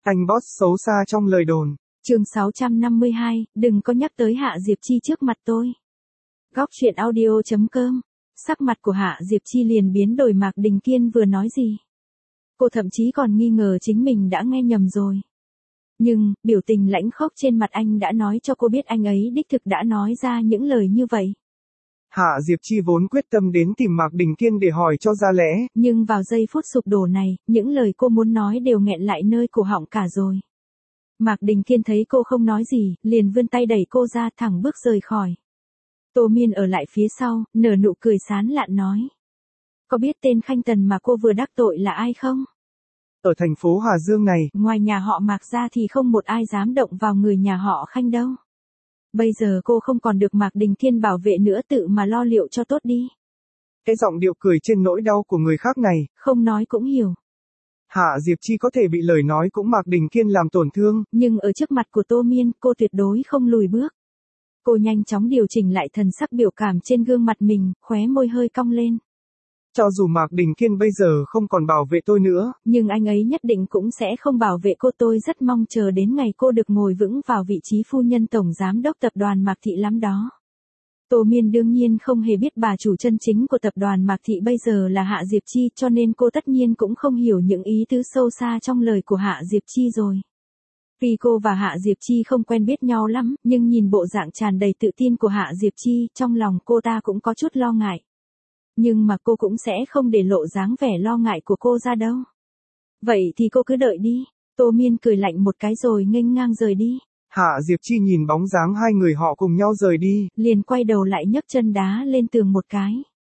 Anh boss xấu xa trong lời đồn. Chương 652, đừng có nhắc tới Hạ Diệp Chi trước mặt tôi. Góc truyện audio.com. Sắc mặt của Hạ Diệp Chi liền biến đổi. Mạc Đình Kiên vừa nói gì? Cô thậm chí còn nghi ngờ chính mình đã nghe nhầm rồi. Nhưng, biểu tình lãnh khốc trên mặt anh đã nói cho cô biết anh ấy đích thực đã nói ra những lời như vậy. Hạ Diệp Chi vốn quyết tâm đến tìm Mạc Đình Kiên để hỏi cho ra lẽ. Nhưng vào giây phút sụp đổ này, những lời cô muốn nói đều nghẹn lại nơi cổ họng cả rồi. Mạc Đình Kiên thấy cô không nói gì, liền vươn tay đẩy cô ra thẳng bước rời khỏi. Tô Miên ở lại phía sau, nở nụ cười sán lạn nói. Có biết tên Khanh Tần mà cô vừa đắc tội là ai không? Ở thành phố Hà Dương này, ngoài nhà họ Mạc ra thì không một ai dám động vào người nhà họ Khanh đâu. Bây giờ cô không còn được Mạc Đình Kiên bảo vệ nữa, tự mà lo liệu cho tốt đi. Cái giọng điệu cười trên nỗi đau của người khác này, không nói cũng hiểu. Hạ Diệp Chi có thể bị lời nói cũng Mạc Đình Kiên làm tổn thương. Nhưng ở trước mặt của Tô Miên, cô tuyệt đối không lùi bước. Cô nhanh chóng điều chỉnh lại thần sắc biểu cảm trên gương mặt mình, khóe môi hơi cong lên. Cho dù Mạc Đình Kiên bây giờ không còn bảo vệ tôi nữa, nhưng anh ấy nhất định cũng sẽ không bảo vệ cô. Tôi rất mong chờ đến ngày cô được ngồi vững vào vị trí phu nhân tổng giám đốc tập đoàn Mạc Thị lắm đó. Tô Miên đương nhiên không hề biết bà chủ chân chính của tập đoàn Mạc Thị bây giờ là Hạ Diệp Chi, cho nên cô tất nhiên cũng không hiểu những ý tứ sâu xa trong lời của Hạ Diệp Chi rồi. Vì cô và Hạ Diệp Chi không quen biết nhau lắm, nhưng nhìn bộ dạng tràn đầy tự tin của Hạ Diệp Chi, trong lòng cô ta cũng có chút lo ngại. Nhưng mà cô cũng sẽ không để lộ dáng vẻ lo ngại của cô ra đâu. Vậy thì cô cứ đợi đi. Tô Miên cười lạnh một cái rồi nghênh ngang rời đi. Hạ Diệp Chi nhìn bóng dáng hai người họ cùng nhau rời đi, liền quay đầu lại nhấc chân đá lên tường một cái.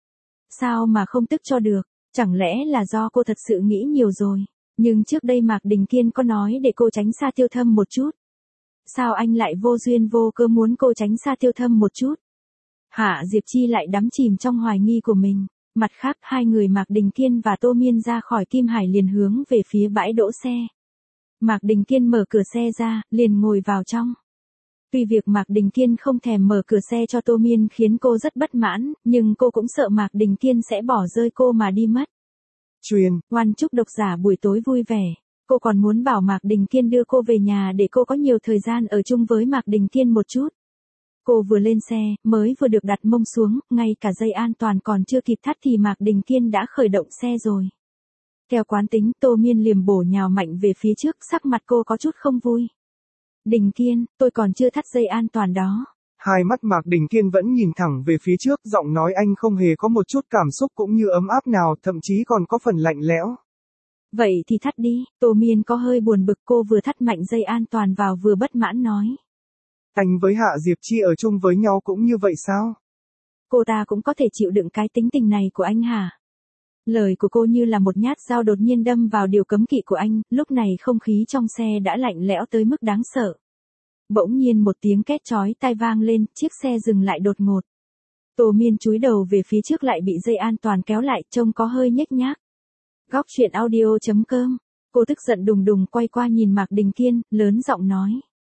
Sao mà không tức cho được, chẳng lẽ là do cô thật sự nghĩ nhiều rồi. Nhưng trước đây Mạc Đình Kiên có nói để cô tránh xa Tiêu Thâm một chút. Sao anh lại vô duyên vô cớ muốn cô tránh xa Tiêu Thâm một chút? Hạ Diệp Chi lại đắm chìm trong hoài nghi của mình. Mặt khác, hai người Mạc Đình Kiên và Tô Miên ra khỏi Kim Hải liền hướng về phía bãi đỗ xe. Mạc Đình Kiên mở cửa xe ra, liền ngồi vào trong. Tuy việc Mạc Đình Kiên không thèm mở cửa xe cho Tô Miên khiến cô rất bất mãn, nhưng cô cũng sợ Mạc Đình Kiên sẽ bỏ rơi cô mà đi mất. Oan chúc độc giả buổi tối vui vẻ. Cô còn muốn bảo Mạc Đình Kiên đưa cô về nhà để cô có nhiều thời gian ở chung với Mạc Đình Kiên một chút. Cô vừa lên xe, mới vừa được đặt mông xuống, ngay cả dây an toàn còn chưa kịp thắt thì Mạc Đình Kiên đã khởi động xe rồi. Theo quán tính, Tô Miên liềm bổ nhào mạnh về phía trước, sắc mặt cô có chút không vui. Đình Kiên, tôi còn chưa thắt dây an toàn đó. Hai mắt Mạc Đình Kiên vẫn nhìn thẳng về phía trước, giọng nói anh không hề có một chút cảm xúc cũng như ấm áp nào, thậm chí còn có phần lạnh lẽo. Vậy thì thắt đi. Tô Miên có hơi buồn bực, cô vừa thắt mạnh dây an toàn vào vừa bất mãn nói. Anh với Hạ Diệp Chi ở chung với nhau cũng như vậy sao? Cô ta cũng có thể chịu đựng cái tính tình này của anh hả? Lời của cô như là một nhát dao đột nhiên đâm vào điều cấm kỵ của anh, lúc này không khí trong xe đã lạnh lẽo tới mức đáng sợ. Bỗng nhiên một tiếng két chói tai vang lên, chiếc xe dừng lại đột ngột. Tô Miên chúi đầu về phía trước lại bị dây an toàn kéo lại, trông có hơi nhếch nhác. Góc truyện audio.com. Cô tức giận đùng đùng quay qua nhìn Mạc Đình Kiên, lớn giọng nói.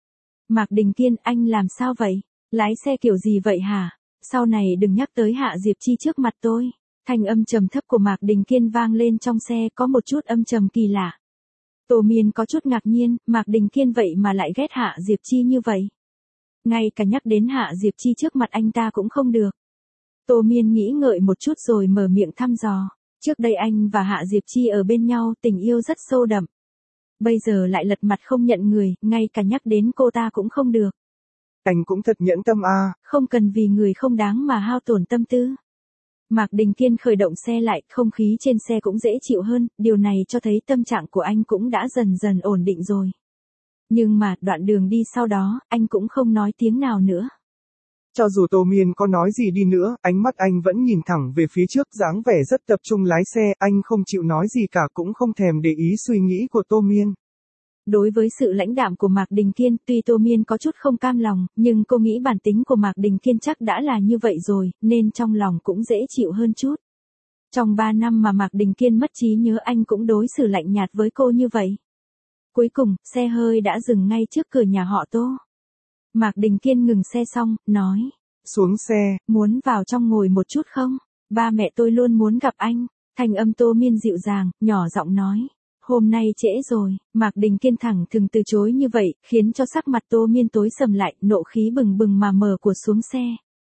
Mạc Đình Kiên, anh làm sao vậy? Lái xe kiểu gì vậy hả? Sau này đừng nhắc tới Hạ Diệp Chi trước mặt tôi. Thanh âm trầm thấp của Mạc Đình Kiên vang lên trong xe, có một chút âm trầm kỳ lạ. Tô Miên có chút ngạc nhiên, Mạc Đình Kiên vậy mà lại ghét Hạ Diệp Chi như vậy. Ngay cả nhắc đến Hạ Diệp Chi trước mặt anh ta cũng không được. Tô Miên nghĩ ngợi một chút rồi mở miệng thăm dò. Trước đây anh và Hạ Diệp Chi ở bên nhau, tình yêu rất sâu đậm. Bây giờ lại lật mặt không nhận người, ngay cả nhắc đến cô ta cũng không được. Anh cũng thật nhẫn tâm à. Không cần vì người không đáng mà hao tổn tâm tư. Mạc Đình Kiên khởi động xe lại, không khí trên xe cũng dễ chịu hơn, điều này cho thấy tâm trạng của anh cũng đã dần dần ổn định rồi. Nhưng mà, đoạn đường đi sau đó, anh cũng không nói tiếng nào nữa. Cho dù Tô Miên có nói gì đi nữa, ánh mắt anh vẫn nhìn thẳng về phía trước, dáng vẻ rất tập trung lái xe, anh không chịu nói gì cả, cũng không thèm để ý suy nghĩ của Tô Miên. Đối với sự lãnh đạm của Mạc Đình Kiên, tuy Tô Miên có chút không cam lòng, nhưng cô nghĩ bản tính của Mạc Đình Kiên chắc đã là như vậy rồi, nên trong lòng cũng dễ chịu hơn chút. Trong 3 năm mà Mạc Đình Kiên mất trí nhớ, anh cũng đối xử lạnh nhạt với cô như vậy. Cuối cùng, xe hơi đã dừng ngay trước cửa nhà họ Tô. Mạc Đình Kiên ngừng xe xong, nói. Xuống xe. Muốn vào trong ngồi một chút không? Ba mẹ tôi luôn muốn gặp anh. Thanh âm Tô Miên dịu dàng, nhỏ giọng nói. hôm nay trễ rồi, Mạc Đình Kiên thẳng thừng từ chối như vậy, khiến cho sắc mặt Tô Miên tối sầm lại, nộ khí bừng bừng mà mở của xuống xe.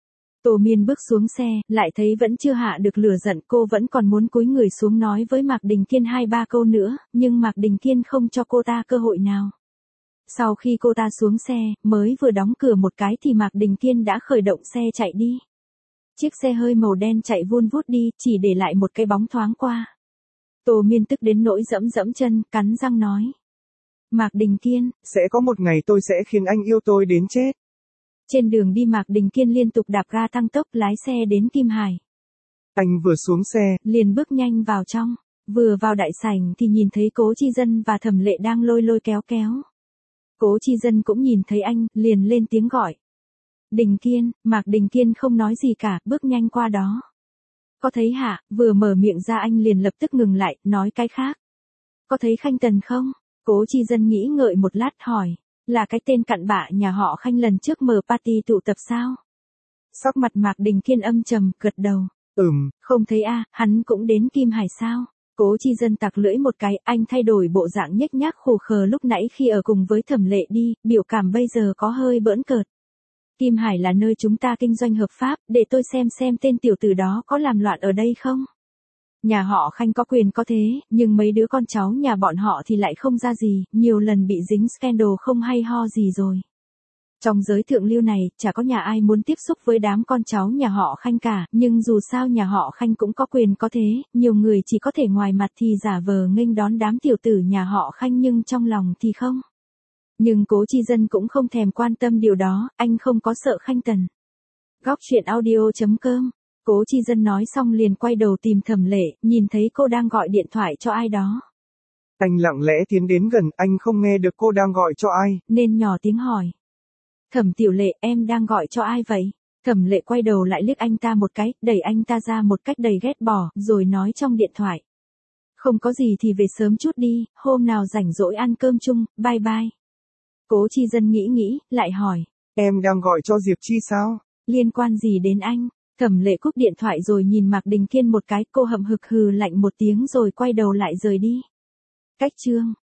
Tô Miên bước xuống xe, lại thấy vẫn chưa hạ được lửa giận, cô vẫn còn muốn cúi người xuống nói với Mạc Đình Kiên 2-3 câu nữa, nhưng Mạc Đình Kiên không cho cô ta cơ hội nào. Sau khi cô ta xuống xe, mới vừa đóng cửa một cái thì Mạc Đình Kiên đã khởi động xe chạy đi. Chiếc xe hơi màu đen chạy vun vút đi, chỉ để lại một cái bóng thoáng qua. Tô Miên tức đến nỗi dẫm dẫm chân, cắn răng nói. Mạc Đình Kiên, sẽ có một ngày tôi sẽ khiến anh yêu tôi đến chết. Trên đường đi Mạc Đình Kiên liên tục đạp ga tăng tốc lái xe đến Kim Hải. Anh vừa xuống xe, liền bước nhanh vào trong. Vừa vào đại sảnh thì nhìn thấy Cố Chi Dân và Thẩm Lệ đang lôi lôi kéo kéo. Cố Chi Dân cũng nhìn thấy anh, liền lên tiếng gọi. Đình Kiên, Mạc Đình Kiên không nói gì cả, bước nhanh qua đó. Có thấy hả, vừa mở miệng ra anh liền lập tức ngừng lại, nói cái khác. Có thấy Khanh Tần không? Cố Chi Dân nghĩ ngợi một lát hỏi. Là cái tên cặn bạ nhà họ Khanh lần trước mở party tụ tập sao? Sắc mặt Mạc Đình Kiên âm trầm, gật đầu. Không thấy à, hắn cũng đến Kim Hải sao? Cố Chi Dân tặc lưỡi một cái, anh thay đổi bộ dạng nhếch nhác khù khờ lúc nãy khi ở cùng với Thẩm Lệ đi, biểu cảm bây giờ có hơi bỡn cợt. Kim Hải là nơi chúng ta kinh doanh hợp pháp, để tôi xem tên tiểu tử đó có làm loạn ở đây không? Nhà họ Khanh có quyền có thế, nhưng mấy đứa con cháu nhà bọn họ thì lại không ra gì, nhiều lần bị dính scandal không hay ho gì rồi. Trong giới thượng lưu này, chả có nhà ai muốn tiếp xúc với đám con cháu nhà họ Khanh cả, nhưng dù sao nhà họ Khanh cũng có quyền có thế, nhiều người chỉ có thể ngoài mặt thì giả vờ nghênh đón đám tiểu tử nhà họ Khanh nhưng trong lòng thì không. Nhưng Cố Chi Dân cũng không thèm quan tâm điều đó, anh không có sợ Khanh Tần. Góc truyện audio.com. Cố Chi Dân nói xong liền quay đầu tìm Thẩm Lệ, nhìn thấy cô đang gọi điện thoại cho ai đó. Anh lặng lẽ tiến đến gần, anh không nghe được cô đang gọi cho ai, nên nhỏ tiếng hỏi. Thẩm Tiểu Lệ, em đang gọi cho ai vậy? Thẩm Lệ quay đầu lại liếc anh ta một cái, đẩy anh ta ra một cách đầy ghét bỏ, rồi nói trong điện thoại. Không có gì thì về sớm chút đi, hôm nào rảnh rỗi ăn cơm chung, bye bye. Cố Chi Dân nghĩ, lại hỏi. Em đang gọi cho Diệp Chi sao? Liên quan gì đến anh? Thẩm Lệ cúp điện thoại rồi nhìn Mạc Đình Kiên một cái, cô hậm hực hừ lạnh một tiếng rồi quay đầu lại rời đi. Cách chương